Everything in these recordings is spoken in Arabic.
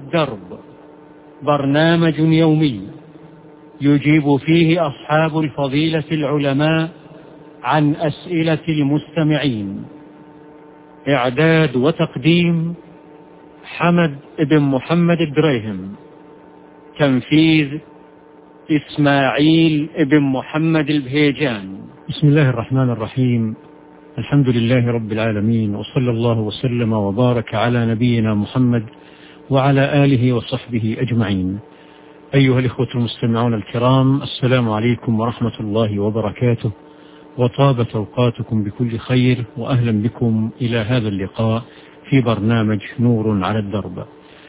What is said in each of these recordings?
الدرب، برنامج يومي يجيب فيه أصحاب الفضيلة العلماء عن أسئلة المستمعين. إعداد وتقديم حمد بن محمد الدريهم. تنفيذ إسماعيل بن محمد البهيجان. بسم الله الرحمن الرحيم. الحمد لله رب العالمين، وصلى الله وسلم وبارك على نبينا محمد وعلى آله وصحبه أجمعين. أيها الإخوة المستمعون الكرام، السلام عليكم ورحمة الله وبركاته، وطابت أوقاتكم بكل خير، وأهلا بكم إلى هذا اللقاء في برنامج نور على الدرب.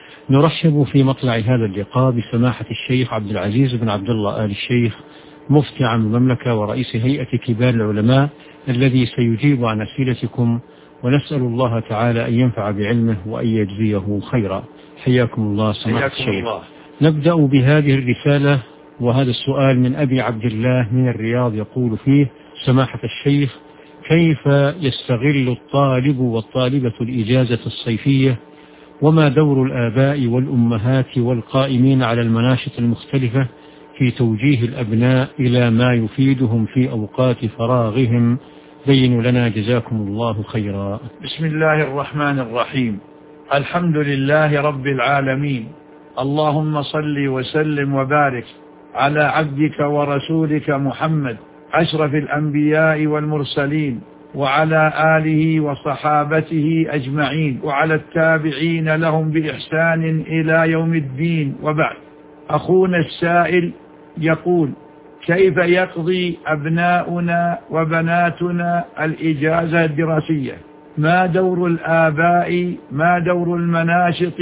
نرحب في مطلع هذا اللقاء بسماحة الشيخ عبد العزيز بن عبد الله آل الشيخ، مفتي عام المملكة ورئيس هيئة كبار العلماء، الذي سيجيب عن أسئلتكم، ونسأل الله تعالى أن ينفع بعلمه وأن يجزيه خيرا. حياكم الله سماحة الشيخ. نبدأ بهذه الرسالة وهذا السؤال من أبي عبد الله من الرياض، يقول فيه: سماحة الشيخ، كيف يستغل الطالب والطالبة الإجازة الصيفية؟ وما دور الآباء والأمهات والقائمين على المناشط المختلفة في توجيه الأبناء إلى ما يفيدهم في أوقات فراغهم؟ بينوا لنا جزاكم الله خيرا. بسم الله الرحمن الرحيم. الحمد لله رب العالمين، اللهم صل وسلم وبارك على عبدك ورسولك محمد أشرف الأنبياء والمرسلين، وعلى آله وصحابته أجمعين، وعلى التابعين لهم بإحسان إلى يوم الدين، وبعد. أخونا السائل يقول: كيف يقضي أبناؤنا وبناتنا الإجازة الدراسية؟ ما دور الآباء؟ ما دور المناشط؟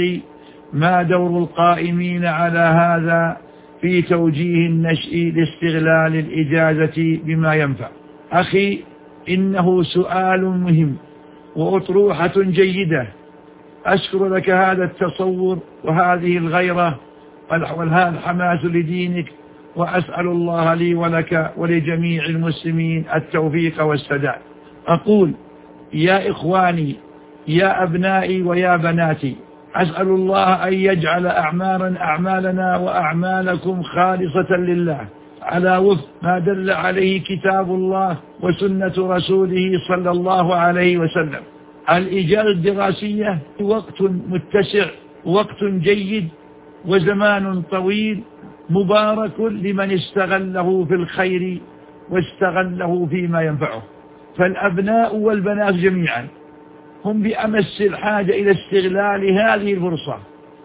ما دور القائمين على هذا في توجيه النشء لاستغلال الإجازة بما ينفع؟ أخي، إنه سؤال مهم وأطروحة جيدة. أشكر لك هذا التصور وهذه الغيرة وهذا الحماس لدينك، وأسأل الله لي ولك ولجميع المسلمين التوفيق والسداد. أقول: يا إخواني، يا أبنائي ويا بناتي، أسأل الله أن يجعل أعمالنا وأعمالكم خالصة لله على وفق ما دل عليه كتاب الله وسنة رسوله صلى الله عليه وسلم. الإجازة الدراسية وقت متسع، وقت جيد، وزمان طويل مبارك لمن استغله في الخير واستغله فيما ينفعه. فالأبناء والبنات جميعا هم بأمس الحاجة إلى استغلال هذه الفرصة.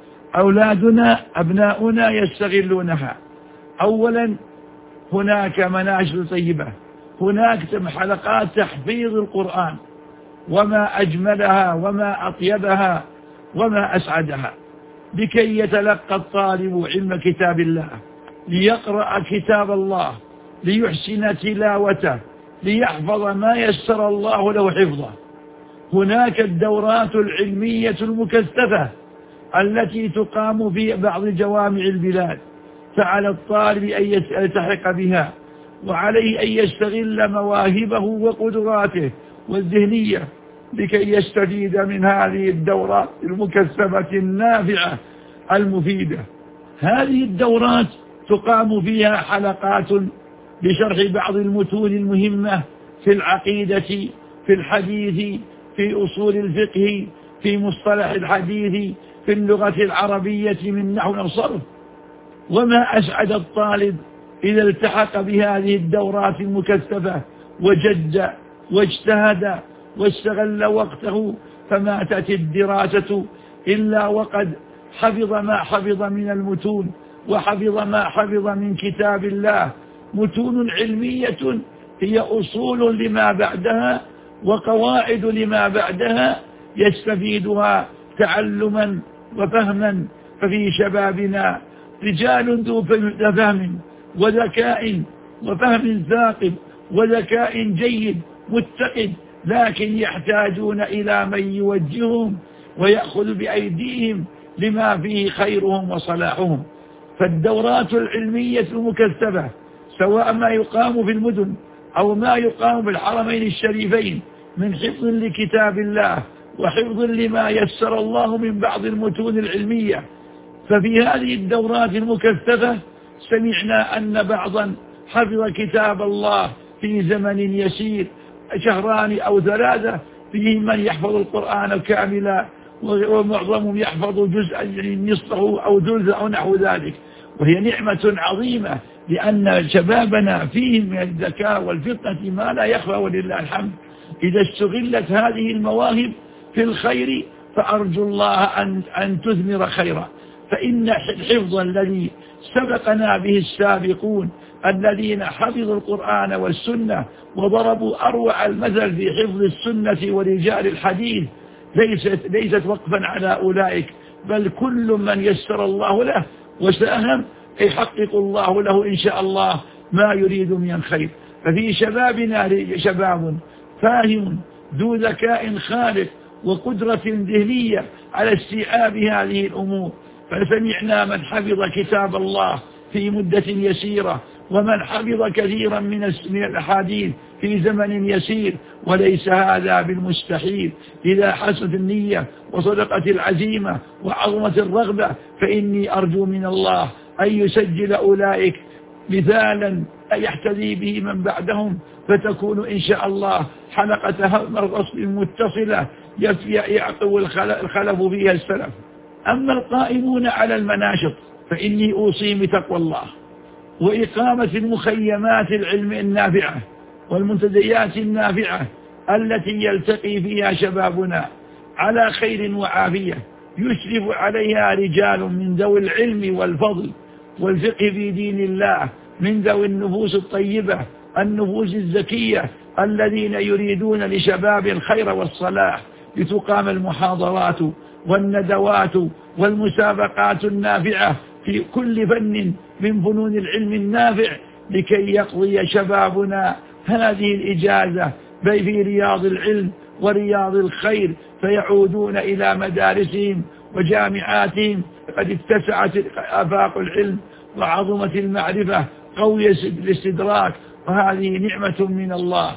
أبناؤنا يستغلونها. أولا، هناك مناشط طيبة، هناك حلقات تحفيظ القرآن، وما أجملها وما أطيبها وما أسعدها، لكي يتلقى الطالب علم كتاب الله، ليقرأ كتاب الله، ليحسن تلاوته، ليحفظ ما يسر الله له حفظه. هناك الدورات العلمية المكثفة التي تقام في بعض جوامع البلاد، فعلى الطالب أن يلتحق بها، وعليه أن يستغل مواهبه وقدراته والذهنية لكي يستفيد من هذه الدورات المكثفة النافعة المفيدة. هذه الدورات تقام فيها حلقات بشرح بعض المتون المهمة في العقيدة، في الحديث، في أصول الفقه، في مصطلح الحديث، في اللغة العربية من نحو الصرف. وما أسعد الطالب إذا التحق بهذه الدورات المكثفة وجد واجتهد واستغل وقته، فما تأتي الدراسة إلا وقد حفظ ما حفظ من المتون، وحفظ ما حفظ من كتاب الله. متون علمية هي أصول لما بعدها وقواعد لما بعدها يستفيدها تعلما وفهما. ففي شبابنا رجال ذو فهم وذكاء وفهم ثاقب وذكاء جيد متقد، لكن يحتاجون إلى من يوجههم ويأخذ بأيديهم لما فيه خيرهم وصلاحهم. فالدورات العلمية المكثفة، سواء ما يقام في المدن أو ما يقام في الحرمين الشريفين من حفظ لكتاب الله وحفظ لما يسر الله من بعض المتون العلمية، ففي هذه الدورات المكثفة سمعنا أن بعضا حفظ كتاب الله في زمن يسير، 2 أو 3، فيهم من يحفظ القرآن كاملا ومعظمهم يحفظ جزءا نصفه أو ثلثه أو نحو ذلك، وهي نعمة عظيمة لأن شبابنا فيهم من الذكاء والفطنة ما لا يخفى ولله الحمد. إذا استغلت هذه المواهب في الخير فأرجو الله أن تثمر خيرا، فإن الحفظ الذي سبقنا به السابقون الذين حفظوا القرآن والسنة وضربوا أروع المثل في حفظ السنة ورجال الحديث ليست وقفا على أولئك، بل كل من يسر الله له وساهم يحقق الله له إن شاء الله ما يريد من الخير. ففي شبابنا شباب فاهم ذو ذكاء خالق وقدرة ذهنية على استيعاب هذه الأمور، فسمعنا من حفظ كتاب الله في مدة يسيرة، ومن حفظ كثيرا من الأحاديث في زمن يسير، وليس هذا بالمستحيل إذا حسنت النية وصدقت العزيمة وعظمت الرغبة. فإني أرجو من الله أن يسجل أولئك مثالا يحتذي به من بعدهم، فتكون إن شاء الله حلقة الرصد متصلة يعقب الخلف فيها السلف. أما القائمون على المناشط فإني أوصي بتقوى الله وإقامة المخيمات العلم النافعة والمنتديات النافعة التي يلتقي فيها شبابنا على خير وعافية، يشرف عليها رجال من ذوي العلم والفضل والفقه في دين الله، من ذوي النفوس الطيبة النفوس الزكية الذين يريدون لشباب الخير والصلاح، لتقام المحاضرات والندوات والمسابقات النافعة في كل فن من فنون العلم النافع، لكي يقضي شبابنا هذه الإجازة في رياض العلم ورياض الخير، فيعودون إلى مدارسهم وجامعاتهم قد اتسعت آفاق العلم وعظمت المعرفة قوي الاستدراك، وهذه نعمة من الله.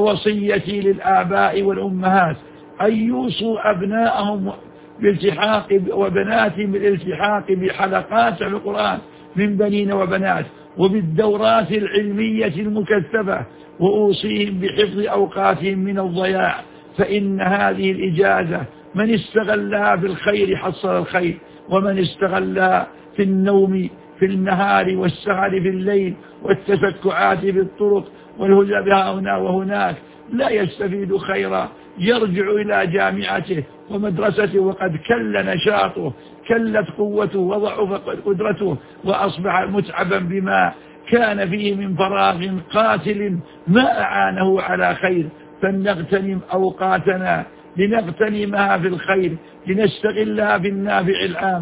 فوصيتي للآباء والأمهات أن يوصوا أبناءهم بالالتحاق وبناتهم بالالتحاق بحلقات القرآن من بنين وبنات وبالدورات العلمية المكثفة، وأوصيهم بحفظ أوقاتهم من الضياع، فإن هذه الإجازة من استغلها في الخير حصل الخير، ومن استغلها في النوم في النهار والسهر في الليل والتسكعات في الطرق والهدى بها هنا وهناك لا يستفيد خيرا، يرجع إلى جامعته ومدرسته وقد كل نشاطه، كلت قوته وضعف قدرته، وأصبح متعبا بما كان فيه من فراغ قاتل ما أعانه على خير. فلنغتنم أوقاتنا لنغتنمها في الخير، لنستغلها بالنافع العام.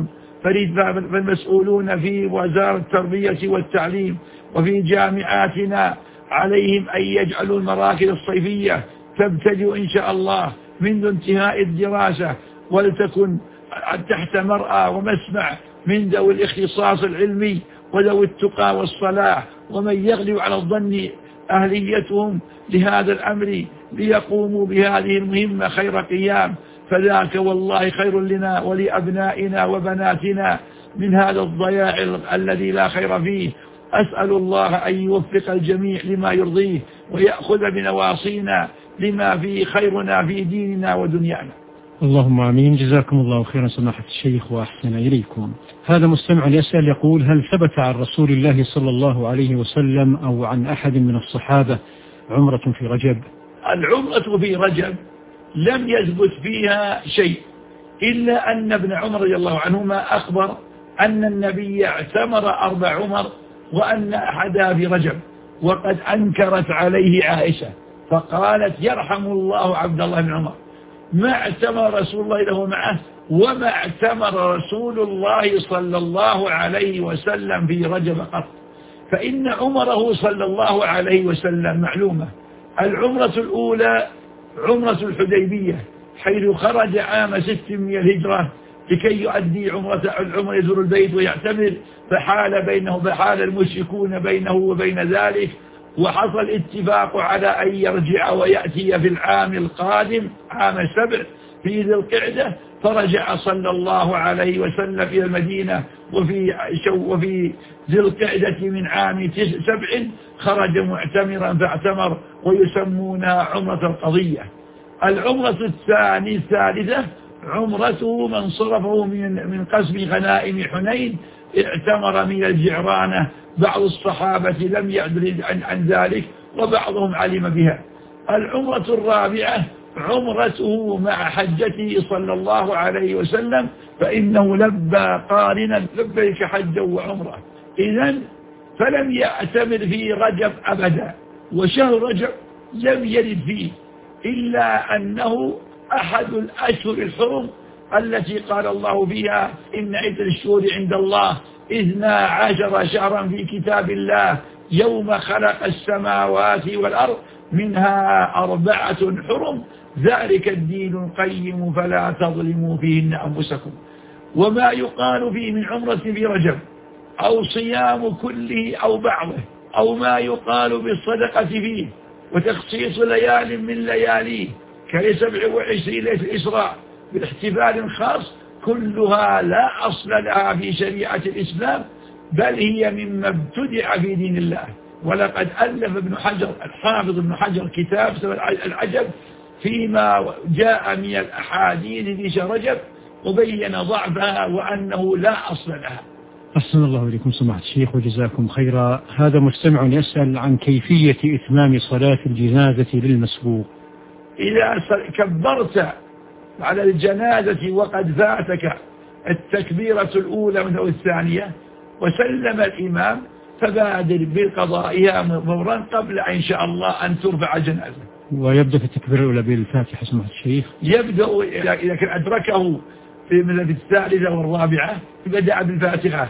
فالمسؤولون في وزارة التربية والتعليم وفي جامعاتنا عليهم أن يجعلوا المراكز الصيفية تبتدئ إن شاء الله منذ انتهاء الدراسة، ولتكن تحت مرأى ومسمع من ذوي الاختصاص العلمي وذوي التقى والصلاح، ومن يغلب على الظن أهليتهم لهذا الأمر ليقوموا بهذه المهمة خير قيام، فذاك والله خير لنا ولأبنائنا وبناتنا من هذا الضياع الذي لا خير فيه. أسأل الله أن يوفق الجميع لما يرضيه ويأخذ بنواصينا لما فيه خيرنا في ديننا ودنيانا. اللهم آمين. جزاكم الله خيرا سماحة الشيخ وأحسن إليكم. هذا مستمع يسأل يقول: هل ثبت عن رسول الله صلى الله عليه وسلم أو عن أحد من الصحابة عمرة في رجب؟ العمرة في رجب لم يثبت فيها شيء، إلا أن ابن عمر رضي الله عنهما أخبر أن النبي اعتمر 4 عمر وأن أحدها في رجب، وقد أنكرت عليه عائشة فقالت: يرحم الله عبد الله بن عمر، ما اعتمر رسول الله له معه وما اعتمر رسول الله صلى الله عليه وسلم في رجب قط. فإن عمره صلى الله عليه وسلم معلومة. العمرة الأولى عمرة الحديبية، حيث خرج عام 600 الهجرة لكي يؤدي العمرة يزور البيت ويعتمر، فحال المشركون بينه وبين ذلك، وحصل اتفاق على أن يرجع ويأتي في العام القادم عام 7 في ذي القعدة، فرجع صلى الله عليه وسلم إلى المدينة وفي ذي القعدة من عام 7 خرج معتمرا فاعتمر، ويسمونها عمرة القضية. العمرة الثالثة عمرته من صرفه من قسم غنائم حنين، اعتمر من الجعرانة. بعض الصحابة لم يدر عن ذلك وبعضهم علم بها. العمرة الرابعة عمرته مع حجته صلى الله عليه وسلم، فإنه لبى قارنا لبيك حجا وعمرة. إذن فلم يعتمر في رجب أبدا، وشهر رجب لم يرد فيه، إلا أنه أحد الأشهر الحرم التي قال الله فيها إن عدة الشهور عند الله 12 شهرا في كتاب الله يوم خلق السماوات والأرض منها 4 حرم ذلك الدين القيم فلا تظلموا فيهن أنفسكم. وما يقال فيه من عمرة في رجب أو صيام كله أو بعضه، أو ما يقال بالصدقة فيه وتخصيص ليال من لياليه ك27 ليلة الإسراء بالاحتفال خاص، كلها لا أصل لها في شريعة الإسلام، بل هي مما ابتدع في دين الله. ولقد ألف ابن حجر الحافظ ابن حجر كتاب العجب فيما جاء من الأحاديث في شهر رجب، وبين ضعفها وأنه لا أصل لها. أحسن الله إليكم سماحة الشيخ وجزاكم خيرا. هذا مستمع يسأل عن كيفية إتمام صلاة الجنازة للمسبوق. إذا كبرت على الجنازة وقد فاتك التكبيرة الأولى أو الثانية وسلم الإمام، فبادر بقضائها فورا قبل إن شاء الله أن ترفع الجنازة. ويبدأ في التكبيرة الأولى بالفاتحة سماحة الشيخ. يبدأ إذا كان أدركه في الثالثة والرابعة بدأ بالفاتحة،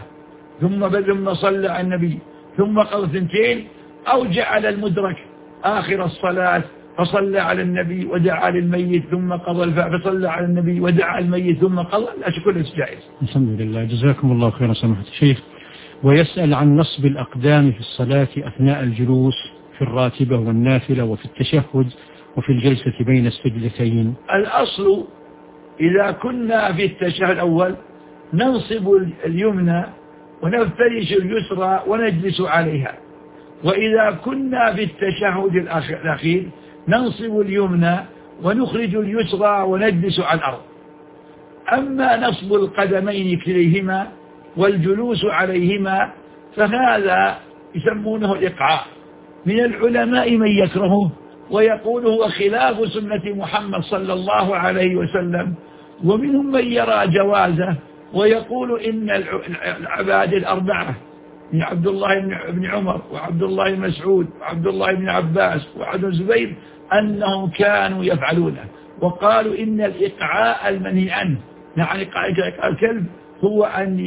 ثم صلى على النبي، ثم قضى 2، أو جعل المدرك آخر الصلاة فصلى على النبي ودعا للميت ثم قضى فصلى على النبي ودعا الميت ثم قضى، لا كله جائز. الحمد لله، جزاكم الله خيرا سماحة الشيخ. ويسأل عن نصب الأقدام في الصلاة أثناء الجلوس في الراتبة والنافلة وفي التشهد وفي الجلسة بين السجدتين. الأصل إذا كنا في التشهد الأول ننصب اليمنى ونفترش اليسرى ونجلس عليها، وإذا كنا في التشهد الأخير ننصب اليمنى ونخرج اليسرى ونجلس على الأرض. أما نصب القدمين كليهما والجلوس عليهما فهذا يسمونه الإقعاء. من العلماء من يكرهه ويقول هو خلاف سنة محمد صلى الله عليه وسلم، ومنهم من يرى جوازه ويقول إن العباد الأربعة من عبد الله بن عمر وعبد الله بن مسعود وعبد الله بن عباس وعبد الزبير أنهم كانوا يفعلونه، وقالوا إن الإقعاء المنهي عنه، يعني إقعاء الكلب هو أن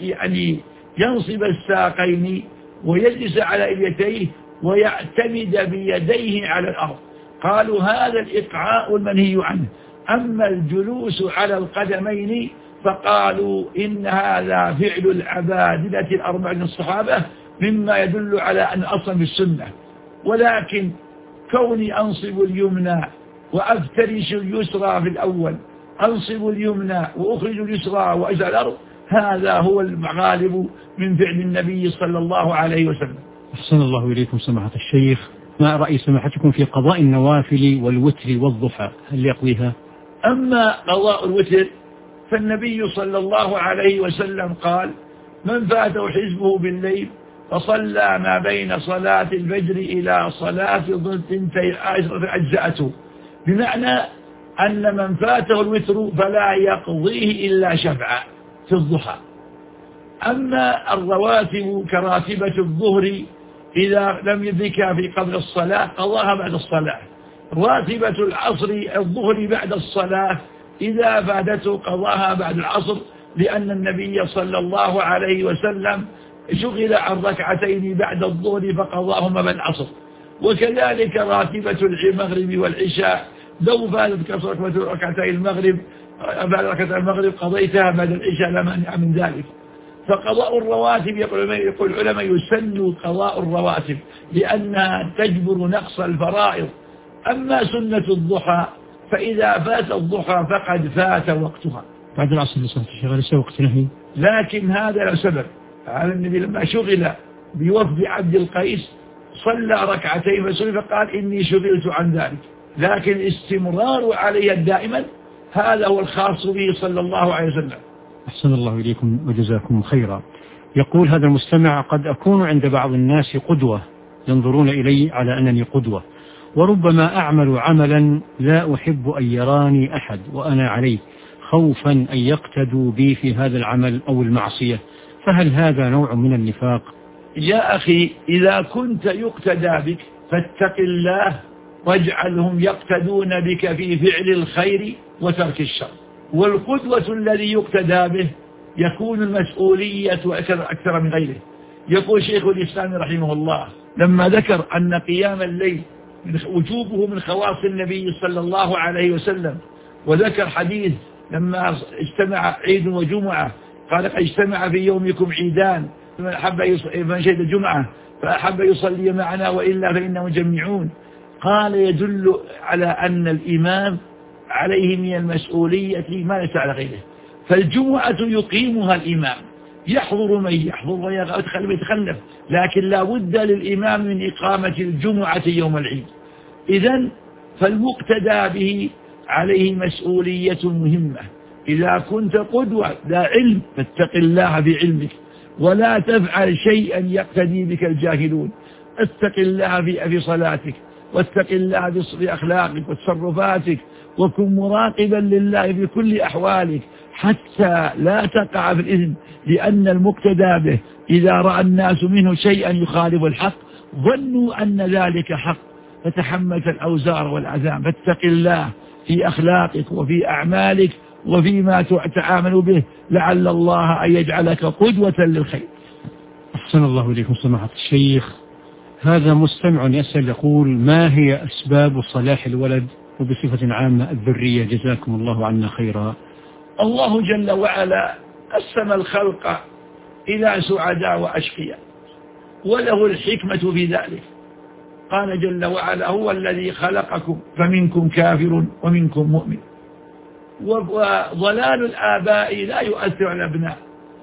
ينصب الساقين ويجلس على إليتيه ويعتمد بيديه على الأرض. قالوا هذا الإقعاء المنهي عنه. أما الجلوس على القدمين فقالوا إن هذا فعل العبادلة الأربعة من الصحابة مما يدل على أن أصلا في السنة، ولكن كوني أنصب اليمنى وأفترش اليسرى في الأول، أنصب اليمنى وأخرج اليسرى وأجعل الأرض، هذا هو الغالب من فعل النبي صلى الله عليه وسلم. أحسن الله إليكم سماحة الشيخ. ما رأي سماحتكم في قضاء النوافل والوتر والضحى، هل يقضيها؟ أما قضاء الوتر فالنبي صلى الله عليه وسلم قال من فاته حزبه بالليل فصلى ما بين صلاة الفجر إلى صلاة الظهر 12 أجزأته، بمعنى أن من فاته الوتر فلا يقضيه إلا شفعا في الضحى. أما الرواتب كراتبة الظهر إذا لم يدركها في قبل الصلاة قضاها بعد الصلاة، راتبة العصر الظهر بعد الصلاة إذا فاتته قضاها بعد العصر، لأن النبي صلى الله عليه وسلم شغل عن ركعتين بعد الظهر فقضاهما بعد العصر. وكذلك راتبة المغرب والعشاء لو فاتتك ركعتي المغرب بعد ركعتي المغرب قضيتها بعد العشاء لا مانع من ذلك. فقضاء الرواتب يقول العلماء يسن قضاء الرواتب لأنها تجبر نقص الفرائض. أما سنة الضحى فإذا فات الضحى فقد فات وقتها. بعد العصر ليس وقت نهي. لكن هذا له سبب. على النبي لما شغل بوفد عبد القيس صلى ركعتين فسئل فقال إني شغلت عن ذلك، لكن الاستمرار عليها دائما هذا هو الخاص به صلى الله عليه وسلم. أحسن الله إليكم وجزاكم خيرا. يقول هذا المستمع: قد أكون عند بعض الناس قدوة، ينظرون إلي على أنني قدوة، وربما أعمل عملا لا أحب أن يراني أحد وأنا عليه، خوفا أن يقتدوا بي في هذا العمل أو المعصية، فهل هذا نوع من النفاق؟ يا أخي، إذا كنت يقتدى بك فاتق الله واجعلهم يقتدون بك في فعل الخير وترك الشر. والقدوة الذي يقتدى به يكون المسؤولية أكثر من غيره. يقول شيخ الإسلام رحمه الله لما ذكر أن قيام الليل وجوبه من خواص النبي صلى الله عليه وسلم، وذكر حديث لما اجتمع عيد وجمعة قال: اجتمع في يومكم عيدان، من شهد الجمعة فأحب يصلي معنا وإلا فإنهم جميعون. قال: يدل على أن الإمام عليه من المسؤولية ما ليس على غيره. فالجمعة يقيمها الإمام، يحضر من يحضر ويتخلف، لكن لا بد للإمام من إقامة الجمعة يوم العيد. إذن فالمقتدى به عليه مسؤولية مهمة. إذا كنت قدوة ذا علم فاتق الله بعلمك، ولا تفعل شيئا يقتدي بك الجاهلون. اتق الله في صلاتك، واتق الله في أخلاقك وتصرفاتك، وكن مراقبا لله في كل أحوالك حتى لا تقع في الإثم، لأن المقتدى به إذا رأى الناس منه شيئا يخالف الحق ظنوا أن ذلك حق فتحملت الأوزار والعذاب. فاتق الله في أخلاقك وفي أعمالك وفيما تعامل به، لعل الله أن يجعلك قدوة للخير. أحسن الله إليكم سماحة الشيخ. هذا مستمع يسأل يقول: ما هي أسباب صلاح الولد وبصفة عامة الذرية؟ جزاكم الله عنا خيرا. الله جل وعلا قسم الخلق إلى سعداء وأشقياء، وله الحكمة في ذلك. قال جل وعلا: هو الذي خلقكم فمنكم كافر ومنكم مؤمن. وضلال الآباء لا يؤثر على الأبناء،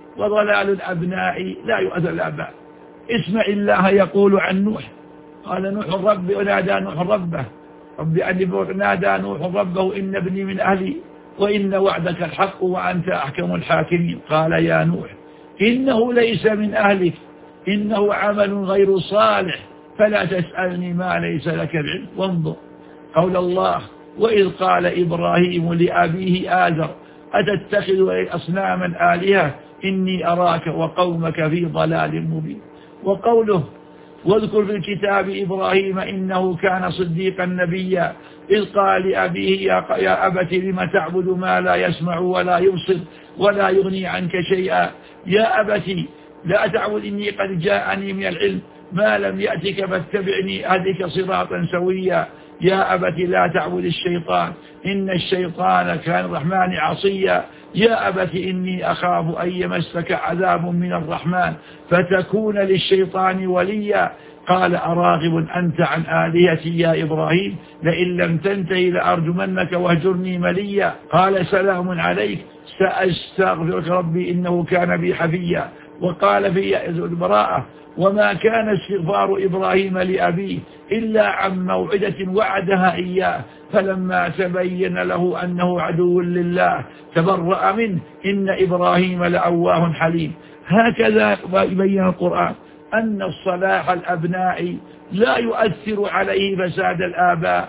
وضلال الأبناء لا يؤثر على الآباء. اسمع الله يقول عن نوح: قال نوح رب، ونادى نوح ربه رب أني، نادى نوح ربه إن ابني من أهلي وإن وعدك الحق وأنت أحكم الحاكمين. قال يا نوح إنه ليس من أهلك إنه عمل غير صالح فلا تسألني ما ليس لك بعلم. وانظر قول الله: وإذ قال إبراهيم لأبيه آزر أتتخذ أصناما آلهة إني أراك وقومك في ضلال مبين. وقوله: واذكر في الكتاب إبراهيم إنه كان صديقا نبيا إذ قال لأبيه يا أبت لم تعبد ما لا يسمع ولا يبصر ولا يغني عنك شيئا يا أبت لا تعبد إني قد جاءني من العلم ما لم يأتك فاتبعني أهدك صراطا سويا يا أبت لا تعبد الشيطان إن الشيطان كان الرحمن عصيا يا أبت إني أخاف أن يمسك عذاب من الرحمن فتكون للشيطان وليا. قال أراغب أنت عن آلهتي يا إبراهيم لئن لم تنتهي لأرجمنك واهجرني مليا. قال سلام عليك سأستغفرك ربي إنه كان بي حفيا. وقال في البراءة: وما كان استغفار إبراهيم لأبيه إلا عن موعدة وعدها إياه فلما تبين له أنه عدو لله تبرأ منه إن إبراهيم لأواه حليم. هكذا يبين القرآن أن الصلاح الأبناء لا يؤثر عليه فساد الآباء،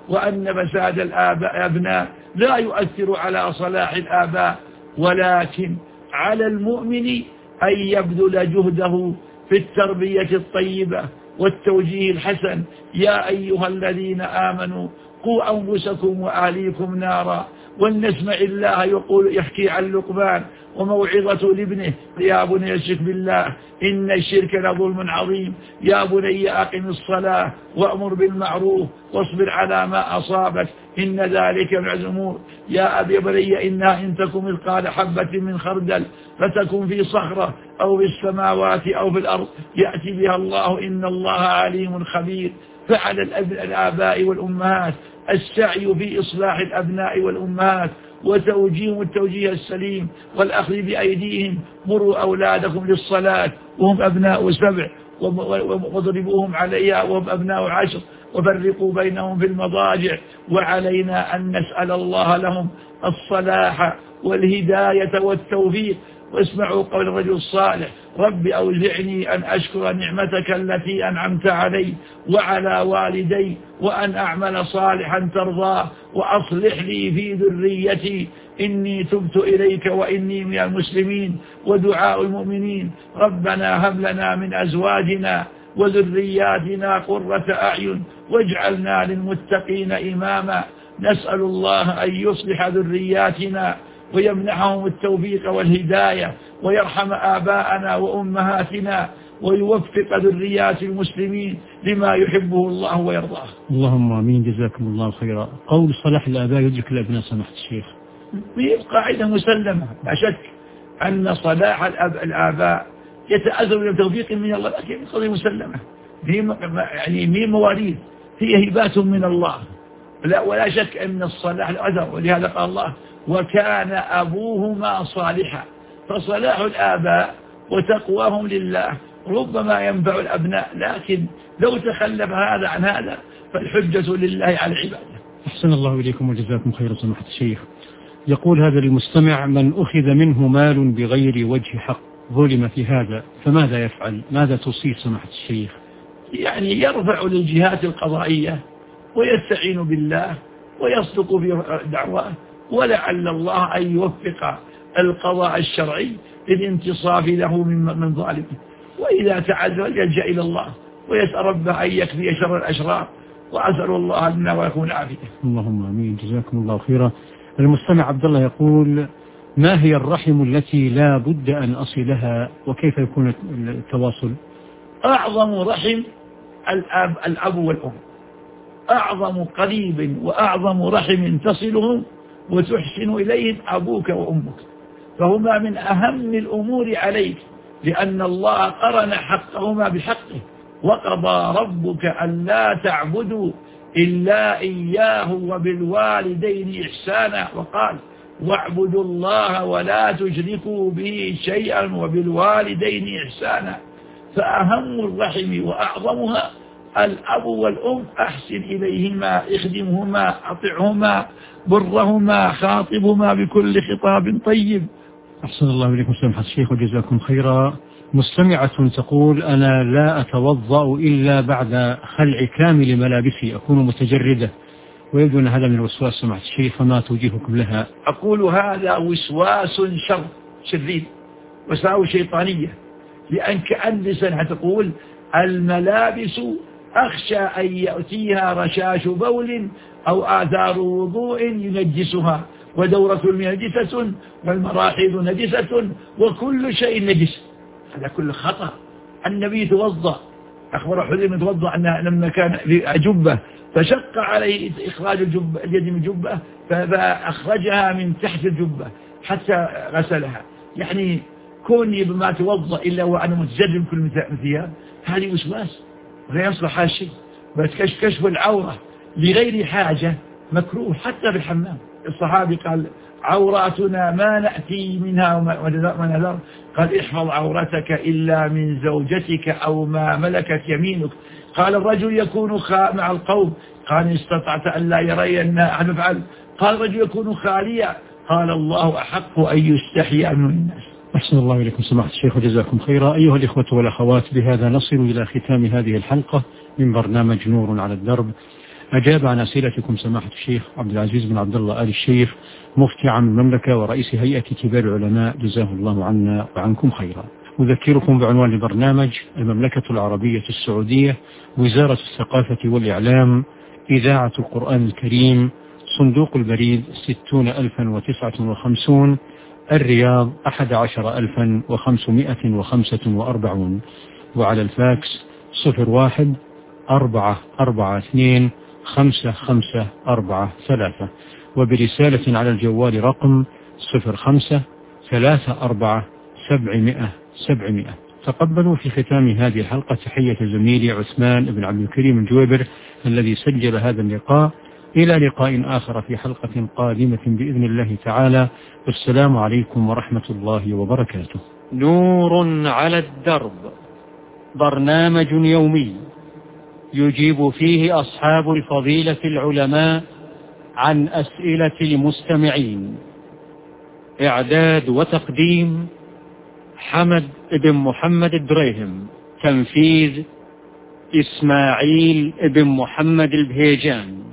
وأن فساد الأبناء لا يؤثر على صلاح الآباء، ولكن على المؤمن أن يبذل جهده في التربية الطيبة والتوجيه الحسن. يا أيها الذين آمنوا قوا أنفسكم وأهليكم نارا. ولنسمع الله يقول يحكي عن لقمان وموعظة لابنه: يا بني اشرك بالله إن الشرك لظلم عظيم. يا بني أقم الصلاة وأمر بالمعروف واصبر على ما أصابك إن ذلك من عزم الأمور. يا أبي بني إنها إن تكن مثقال حبة من خردل فتكن في صخرة أو في السماوات أو في الأرض يأتي بها الله إن الله عليم خبير. فعلى الآباء والأمهات السعي في إصلاح الأبناء والأمهات وتوجيههم التوجيه السليم والأخذ بأيديهم. مروا أولادكم للصلاة وهم أبناء 7 واضربوهم عليها وهم أبناء 10 وفرقوا بينهم في المضاجع. وعلينا أن نسأل الله لهم الصلاح والهداية والتوفيق. واسمعوا قول الرجل الصالح رب أوزعني أن أشكر نعمتك التي أنعمت علي وعلى والدي وأن أعمل صالحا ترضاه وأصلح لي في ذريتي إني تبت إليك وإني من المسلمين. ودعاء المؤمنين ربنا هب لنا من أزواجنا وذرياتنا قرة أعين واجعلنا للمتقين إماما. نسأل الله أن يصلح ذرياتنا ويمنحهم التوفيق والهداية ويرحم آباءنا وأمهاتنا ويوفق ذريات المسلمين لما يحبه الله ويرضاه. اللهم آمين. جزاكم الله خيرا. قول صلاح الآباء يدرك الأبناء سماحة الشيخ قاعدة مسلمة لا شك أن صلاح الآباء يتأثر بتوفيق من الله، لكن قضية مسلمة يعني مين مواريث هي هبات من الله ولا شك أن الصلاح الأثر. ولهذا قال الله وكان أبوهما صالحا. فصلاح الآباء وتقواهم لله ربما ينفع الأبناء، لكن لو تخلف هذا عن هذا فالحجة لله على العبادة. أحسن الله إليكم وجزاكم خير سماحة الشيخ. يقول هذا المستمع من أخذ منه مال بغير وجه حق ظلم في هذا فماذا يفعل؟ ماذا توصي سماحة الشيخ؟ يعني يرفع للجهات القضائية ويستعين بالله ويصدق في دعواه ولعل الله أن يوفق القضاء الشرعي للانتصاف له من ظالمه. وإذا تعذر يلجأ إلى الله ويسأل ربه أن يكفي شر الأشرار وأسأل الله لنا ويكون عافية. اللهم آمين. جزاكم الله خيرا. المستمع عبد الله يقول ما هي الرحم التي لا بد أن أصلها وكيف يكون التواصل؟ أعظم رحم الأب والأم، أعظم قريب وأعظم رحم تصلهم وتحسن إليهم أبوك وأمك، فهما من أهم الأمور عليك لأن الله قرن حقهما بحقه. وقضى ربك ألا تعبدوا إلا إياه وبالوالدين إحسانا وقال واعبدوا الله ولا تشركوا به شيئا وبالوالدين إحسانا. فأهم الرحم وأعظمها الأب والأم أحسن إليهما اخدمهما أطعهما برهما خاطبهما بكل خطاب طيب. أحسن الله إليكم سماحة الشيخ وجزاكم خيرا. مستمعة تقول أنا لا أتوضأ إلا بعد خلع كامل ملابسي أكون متجردة ويبدو أن هذا من الوسواس سماحة الشيخ فما توجيهكم لها؟ أقول هذا وسواس شرير وساوس شيطانية، لأن كأن لسانها تقول الملابس أخشى أن يأتيها رشاش بول أو آثار وضوء ينجسها ودورة المياه نجسة والمراحيض نجسة وكل شيء نجس. هذا كل خطأ. النبي توضأ، أخبر حذيفة توضأ أنه لما كان في جبة فشق عليه إخراج اليد من الجبة فأخرجها من تحت الجبة حتى غسلها. يعني كوني بما توضأ إلا وأنا متجرم كل مثياب هذه وسواس ولا يصلح هذا الشيء. بس كشف العورة لغير حاجة مكروه حتى بالحمام. الصحابي قال عوراتنا ما نأتي منها وما نذر، قال احفظ عورتك إلا من زوجتك أو ما ملكت يمينك. قال الرجل يكون مع القوم، قال استطعت أن لا يرين أحد يفعل. قال الرجل يكون خاليا، قال الله أحق أن يستحيا من الناس. أحسن الله إليكم سماحة الشيخ وجزاكم خيرا. أيها الإخوة والأخوات بهذا نصل إلى ختام هذه الحلقة من برنامج نور على الدرب. أجاب عن أسئلتكم سماحة الشيخ عبد العزيز بن عبد الله آل الشيخ مفتي عام المملكة ورئيس هيئة كبار العلماء جزاه الله عنا وعنكم خيرا. أذكركم بعنوان البرنامج المملكة العربية السعودية وزارة الثقافة والإعلام إذاعة القرآن الكريم صندوق البريد 60059 الرياض 11,545. وعلى الفاكس 01-442-55543. وبرسالة على الجوال رقم 05-34-700. تقبلوا في ختام هذه الحلقة تحية زميلي عثمان بن عبد الكريم الجويبر الذي سجل هذا اللقاء. إلى لقاء آخر في حلقة قادمة بإذن الله تعالى، والسلام عليكم ورحمة الله وبركاته. نور على الدرب، برنامج يومي يجيب فيه أصحاب الفضيلة العلماء عن أسئلة المستمعين. إعداد وتقديم حمد بن محمد الدريهم. تنفيذ إسماعيل بن محمد البهيجان.